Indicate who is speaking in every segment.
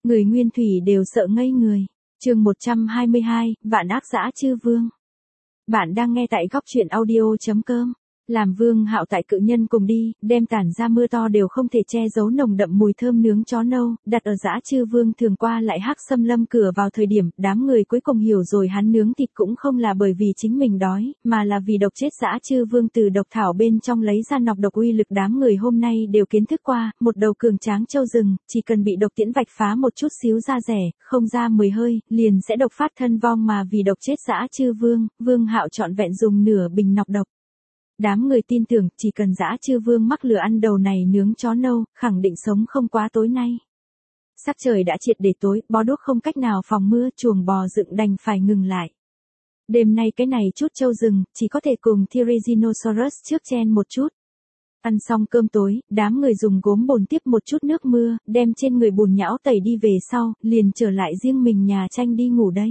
Speaker 1: Người Nguyên Thủy đều sợ ngây người. Chương 122, Vạn ác dã chư vương. Bạn đang nghe tại góc truyện audio.com. Làm Vương Hạo tại Cự Nhân cùng đi, đem tản ra mưa to đều không thể che giấu nồng đậm mùi thơm nướng chó nâu, đặt ở Dã Chư Vương thường qua lại Hắc Xâm Lâm cửa vào thời điểm, đám người cuối cùng hiểu rồi hắn nướng thịt cũng không là bởi vì chính mình đói, mà là vì độc chết Dã Chư Vương từ độc thảo bên trong lấy ra nọc độc uy lực đám người hôm nay đều kiến thức qua, một đầu cường tráng châu rừng, chỉ cần bị độc tiễn vạch phá một chút xíu da rẻ, không ra 10 hơi, liền sẽ độc phát thân vong mà vì độc chết Dã Chư Vương, Vương Hạo trọn vẹn dùng nửa bình nọc độc. Đám người tin tưởng chỉ cần Dã Chư Vương mắc lửa ăn đầu này nướng chó nâu, khẳng định sống không quá tối nay. Sắc trời đã triệt để tối, bó đuốc không cách nào phòng mưa, chuồng bò dựng đành phải ngừng lại. Đêm nay cái này chút trâu rừng, chỉ có thể cùng Tyrannosaurus trước chen một chút. Ăn xong cơm tối, đám người dùng gốm bồn tiếp một chút nước mưa, đem trên người bùn nhão tẩy đi về sau, liền trở lại riêng mình nhà tranh đi ngủ đây.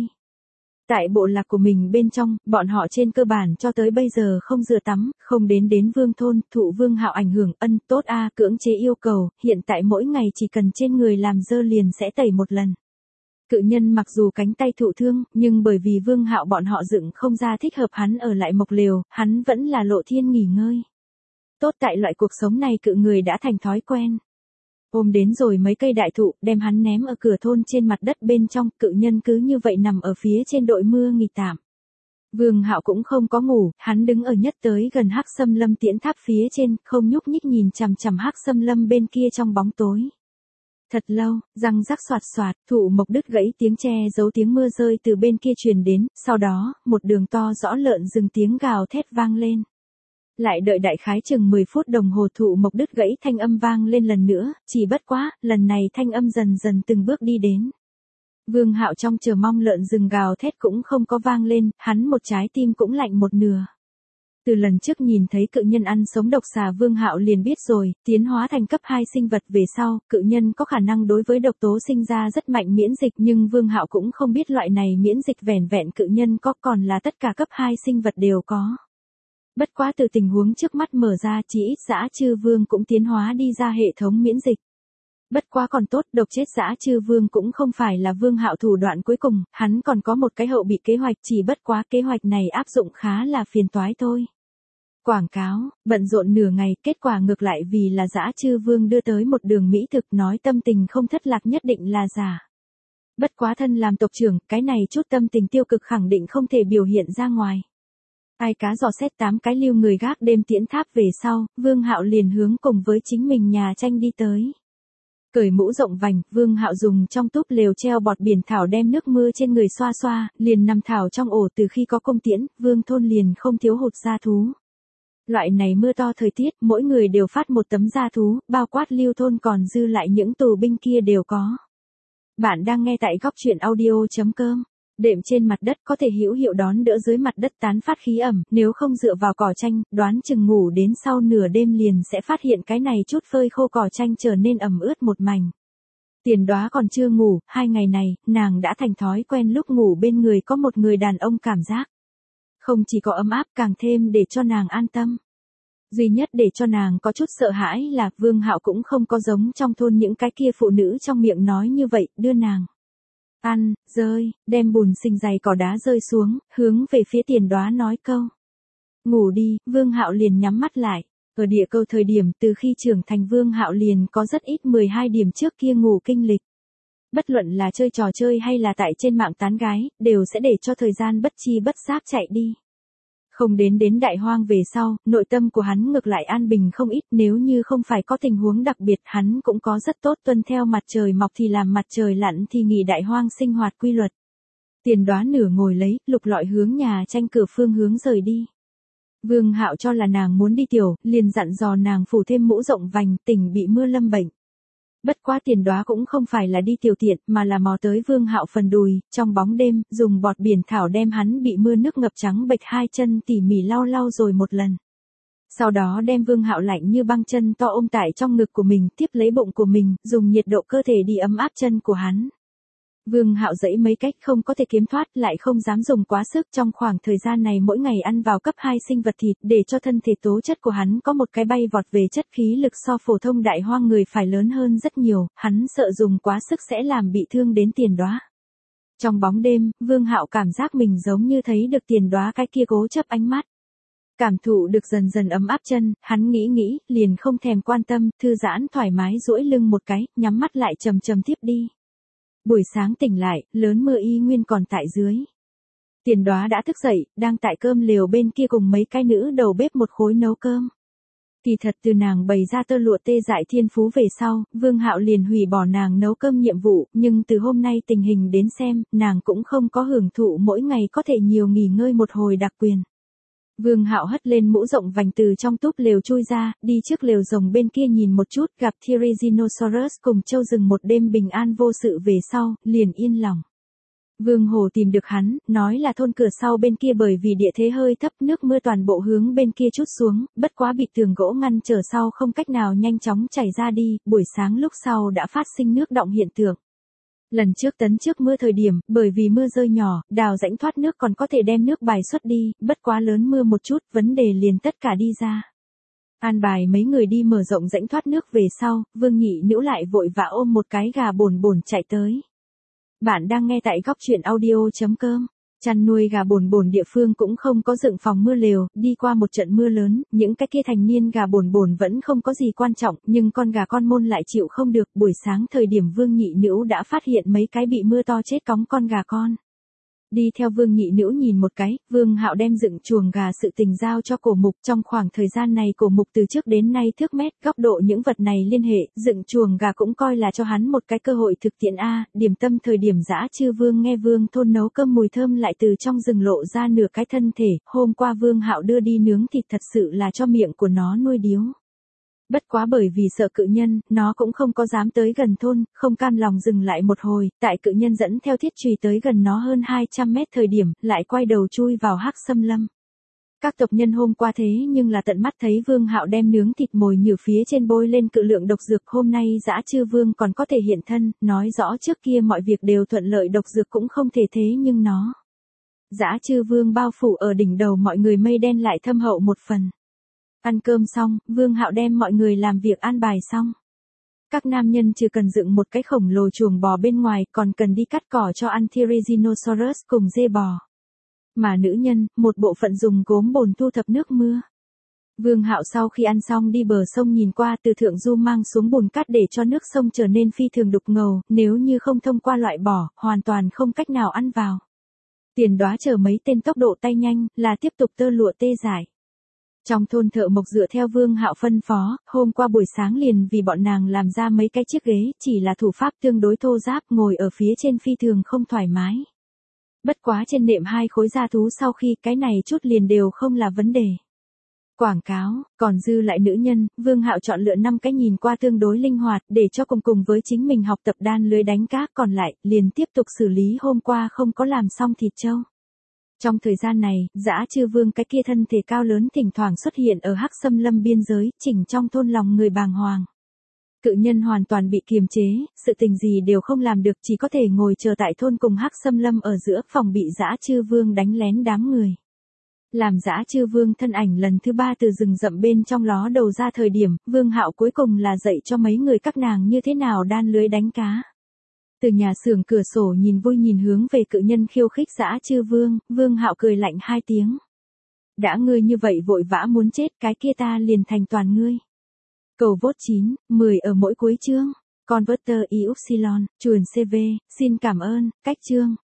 Speaker 1: Tại bộ lạc của mình bên trong, bọn họ trên cơ bản cho tới bây giờ không rửa tắm, không đến vương thôn, thụ Vương Hạo ảnh hưởng tốt cưỡng chế yêu cầu, hiện tại mỗi ngày chỉ cần trên người làm dơ liền sẽ tẩy một lần. Cự Nhân mặc dù cánh tay thụ thương, nhưng bởi vì Vương Hạo bọn họ dựng không ra thích hợp hắn ở lại mộc lều, hắn vẫn là lộ thiên nghỉ ngơi. Tốt tại loại cuộc sống này cự người đã thành thói quen. Ôm đến rồi mấy cây đại thụ, đem hắn ném ở cửa thôn trên mặt đất bên trong, Cự Nhân cứ như vậy nằm ở phía trên đội mưa nghỉ tạm. Vương Hạo cũng không có ngủ, hắn đứng ở nhất tới gần Hắc Xâm Lâm tiễn tháp phía trên, không nhúc nhích nhìn chằm chằm Hắc Xâm Lâm bên kia trong bóng tối. Thật lâu, răng rắc xoạt xoạt, thụ mộc đứt gãy tiếng che giấu tiếng mưa rơi từ bên kia truyền đến, sau đó, một đường to rõ lợn rừng tiếng gào thét vang lên. Lại đợi đại khái chừng 10 phút đồng hồ thụ mộc đứt gãy thanh âm vang lên lần nữa, chỉ bất quá, lần này thanh âm dần dần từng bước đi đến. Vương Hạo trong chờ mong lợn rừng gào thét cũng không có vang lên, hắn một trái tim cũng lạnh một nửa. Từ lần trước nhìn thấy Cự Nhân ăn sống độc xà Vương Hạo liền biết rồi, tiến hóa thành cấp 2 sinh vật về sau, Cự Nhân có khả năng đối với độc tố sinh ra rất mạnh miễn dịch nhưng Vương Hạo cũng không biết loại này miễn dịch vẻn vẹn Cự Nhân có còn là tất cả cấp 2 sinh vật đều có. Bất quá từ tình huống trước mắt mở ra chỉ ít Dã Chư Vương cũng tiến hóa đi ra hệ thống miễn dịch. Bất quá còn tốt, độc chết Dã Chư Vương cũng không phải là Vương Hạo thủ đoạn cuối cùng, hắn còn có một cái hậu bị kế hoạch, chỉ bất quá kế hoạch này áp dụng khá là phiền toái thôi. Quảng cáo, bận rộn nửa ngày, kết quả ngược lại vì là Dã Chư Vương đưa tới một đường mỹ thực nói tâm tình không thất lạc nhất định là giả. Bất quá thân làm tộc trưởng, cái này chút tâm tình tiêu cực khẳng định không thể biểu hiện ra ngoài. Ai cá dò xét 8 cái lưu người gác đêm tiễn tháp về sau, Vương Hạo liền hướng cùng với chính mình nhà tranh đi tới. Cởi mũ rộng vành, Vương Hạo dùng trong túp lều treo bọt biển thảo đem nước mưa trên người xoa xoa, liền nằm thảo trong ổ từ khi có cung tiễn, Vương thôn liền không thiếu hụt gia thú. Loại này mưa to thời tiết, mỗi người đều phát một tấm gia thú, bao quát lưu thôn còn dư lại những tù binh kia đều có. Bạn đang nghe tại góc truyện audio.com. Đệm trên mặt đất có thể hữu hiệu đón đỡ dưới mặt đất tán phát khí ẩm, nếu không dựa vào cỏ tranh, đoán chừng ngủ đến sau nửa đêm liền sẽ phát hiện cái này chút phơi khô cỏ tranh trở nên ẩm ướt một mảnh. Tiền Đoá còn chưa ngủ, 2 ngày này, nàng đã thành thói quen lúc ngủ bên người có một người đàn ông cảm giác. Không chỉ có ấm áp càng thêm để cho nàng an tâm. Duy nhất để cho nàng có chút sợ hãi là Vương Hạo cũng không có giống trong thôn những cái kia phụ nữ trong miệng nói như vậy, đưa nàng ăn, rơi, đem bùn xình dày cỏ đá rơi xuống, hướng về phía Tiền Đoá nói câu. Ngủ đi, Vương Hạo liền nhắm mắt lại. Ở địa cầu thời điểm từ khi trưởng thành Vương Hạo liền có rất ít 12 điểm trước kia ngủ kinh lịch. Bất luận là chơi trò chơi hay là tại trên mạng tán gái, đều sẽ để cho thời gian bất chi bất giác chạy đi. Không đến đại hoang về sau, nội tâm của hắn ngược lại an bình không ít, nếu như không phải có tình huống đặc biệt hắn cũng có rất tốt tuân theo mặt trời mọc thì làm mặt trời lặn thì nghỉ đại hoang sinh hoạt quy luật. Tiền Đoá nửa ngồi lấy, lục lọi hướng nhà tranh cửa phương hướng rời đi. Vương Hạo cho là nàng muốn đi tiểu, liền dặn dò nàng phủ thêm mũ rộng vành, tỉnh bị mưa lâm bệnh. Bất quá Tiền Đoá cũng không phải là đi tiểu tiện, mà là mò tới Vương Hạo phần đùi, trong bóng đêm, dùng bọt biển thảo đem hắn bị mưa nước ngập trắng bệch 2 chân tỉ mỉ lau rồi một lần. Sau đó đem Vương Hạo lạnh như băng chân to ôm tại trong ngực của mình, tiếp lấy bụng của mình, dùng nhiệt độ cơ thể đi ấm áp chân của hắn. Vương Hạo dẫy mấy cách không có thể kiếm thoát, lại không dám dùng quá sức. Trong khoảng thời gian này mỗi ngày ăn vào cấp 2 sinh vật thịt, để cho thân thể tố chất của hắn có một cái bay vọt về chất, khí lực so phổ thông đại hoang người phải lớn hơn rất nhiều, hắn sợ dùng quá sức sẽ làm bị thương đến Tiền Đóa. Trong bóng đêm, Vương Hạo cảm giác mình giống như thấy được Tiền Đóa cái kia cố chấp ánh mắt. Cảm thụ được dần dần ấm áp chân, hắn nghĩ, liền không thèm quan tâm, thư giãn thoải mái duỗi lưng một cái, nhắm mắt lại chầm chầm tiếp đi. Buổi sáng tỉnh lại, lớn mưa y nguyên còn tại dưới. Tiền Đóa đã thức dậy, đang tại cơm lều bên kia cùng mấy cái nữ đầu bếp một khối nấu cơm. Kỳ thật từ nàng bày ra tơ lụa tê dại thiên phú về sau, Vương Hạo liền hủy bỏ nàng nấu cơm nhiệm vụ, nhưng từ hôm nay tình hình đến xem, nàng cũng không có hưởng thụ mỗi ngày có thể nhiều nghỉ ngơi một hồi đặc quyền. Vương Hạo hất lên mũ rộng vành từ trong túp lều chui ra, đi trước lều rồng bên kia nhìn một chút, gặp Tyrannosaurus cùng châu rừng một đêm bình an vô sự về sau, liền yên lòng. Vương Hồ tìm được hắn, nói là thôn cửa sau bên kia bởi vì địa thế hơi thấp, nước mưa toàn bộ hướng bên kia trút xuống, bất quá bị tường gỗ ngăn trở sau không cách nào nhanh chóng chảy ra đi, buổi sáng lúc sau đã phát sinh nước đọng hiện tượng. Lần trước tấn trước mưa thời điểm, bởi vì mưa rơi nhỏ, đào rãnh thoát nước còn có thể đem nước bài xuất đi, bất quá lớn mưa một chút, vấn đề liền tất cả đi ra. An bài mấy người đi mở rộng rãnh thoát nước về sau, Vương Nhị Nữu lại vội vã ôm một cái gà bồn bồn chạy tới. Bạn đang nghe tại góc truyện audio.com. Chăn nuôi gà bồn bồn địa phương cũng không có dựng phòng mưa lều, đi qua một trận mưa lớn, những cái kia thành niên gà bồn bồn vẫn không có gì quan trọng, nhưng con gà con môn lại chịu không được. Buổi sáng thời điểm Vương Nhị Nữu đã phát hiện mấy cái bị mưa to chết cóng con gà con. Đi theo Vương Nhị Nữu nhìn một cái, Vương Hạo đem dựng chuồng gà sự tình giao cho Cổ Mục. Trong khoảng thời gian này Cổ Mục từ trước đến nay thước mét, góc độ những vật này liên hệ, dựng chuồng gà cũng coi là cho hắn một cái cơ hội thực tiễn a. Điểm tâm thời điểm Dã Chư Vương nghe Vương thôn nấu cơm mùi thơm lại từ trong rừng lộ ra nửa cái thân thể, hôm qua Vương Hạo đưa đi nướng thịt thật sự là cho miệng của nó nuôi điếu. Bất quá bởi vì sợ cự nhân, nó cũng không có dám tới gần thôn, không cam lòng dừng lại một hồi, tại cự nhân dẫn theo thiết chùy tới gần nó hơn 200 mét thời điểm, lại quay đầu chui vào hắc xâm lâm. Các tộc nhân hôm qua thế nhưng là tận mắt thấy Vương Hạo đem nướng thịt mồi nhử phía trên bôi lên cự lượng độc dược, hôm nay Dã Chư Vương còn có thể hiện thân, nói rõ trước kia mọi việc đều thuận lợi, độc dược cũng không thể thế nhưng nó. Dã Chư Vương bao phủ ở đỉnh đầu mọi người, mây đen lại thâm hậu một phần. Ăn cơm xong, Vương Hạo đem mọi người làm việc an bài xong. Các nam nhân chưa cần dựng một cái khổng lồ chuồng bò bên ngoài, còn cần đi cắt cỏ cho ăn Tyrannosaurus cùng dê bò. Mà nữ nhân, một bộ phận dùng gốm bồn thu thập nước mưa. Vương Hạo sau khi ăn xong đi bờ sông nhìn qua, từ thượng du mang xuống bùn cát để cho nước sông trở nên phi thường đục ngầu, nếu như không thông qua loại bỏ, hoàn toàn không cách nào ăn vào. Tiền Đóa chờ mấy tên tốc độ tay nhanh, là tiếp tục tơ lụa tê dại. Trong thôn thợ mộc dựa theo Vương Hạo phân phó, hôm qua buổi sáng liền vì bọn nàng làm ra mấy cái chiếc ghế, chỉ là thủ pháp tương đối thô ráp, ngồi ở phía trên phi thường không thoải mái. Bất quá trên nệm 2 khối da thú sau khi cái này chút liền đều không là vấn đề. Quảng cáo, còn dư lại nữ nhân, Vương Hạo chọn lựa 5 cái nhìn qua tương đối linh hoạt, để cho cùng với chính mình học tập đan lưới đánh cá, còn lại, liền tiếp tục xử lý hôm qua không có làm xong thịt trâu. Trong thời gian này, Dã Chư Vương cái kia thân thể cao lớn thỉnh thoảng xuất hiện ở hắc xâm lâm biên giới, chỉnh trong thôn lòng người bàng hoàng. Cự nhân hoàn toàn bị kiềm chế, sự tình gì đều không làm được, chỉ có thể ngồi chờ tại thôn cùng hắc xâm lâm ở giữa, phòng bị Dã Chư Vương đánh lén đám người. Làm Dã Chư Vương thân ảnh lần thứ 3 từ rừng rậm bên trong ló đầu ra thời điểm, Vương Hạo cuối cùng là dạy cho mấy người các nàng như thế nào đan lưới đánh cá. Từ nhà xưởng cửa sổ nhìn vui nhìn hướng về cự nhân khiêu khích Dã Chư Vương, Vương Hạo cười lạnh 2 tiếng. Đã ngươi như vậy vội vã muốn chết, cái kia ta liền thành toàn ngươi. Cầu vote 9, 10 ở mỗi cuối chương. Converter y upsilon, chuồn CV, xin cảm ơn, cách chương.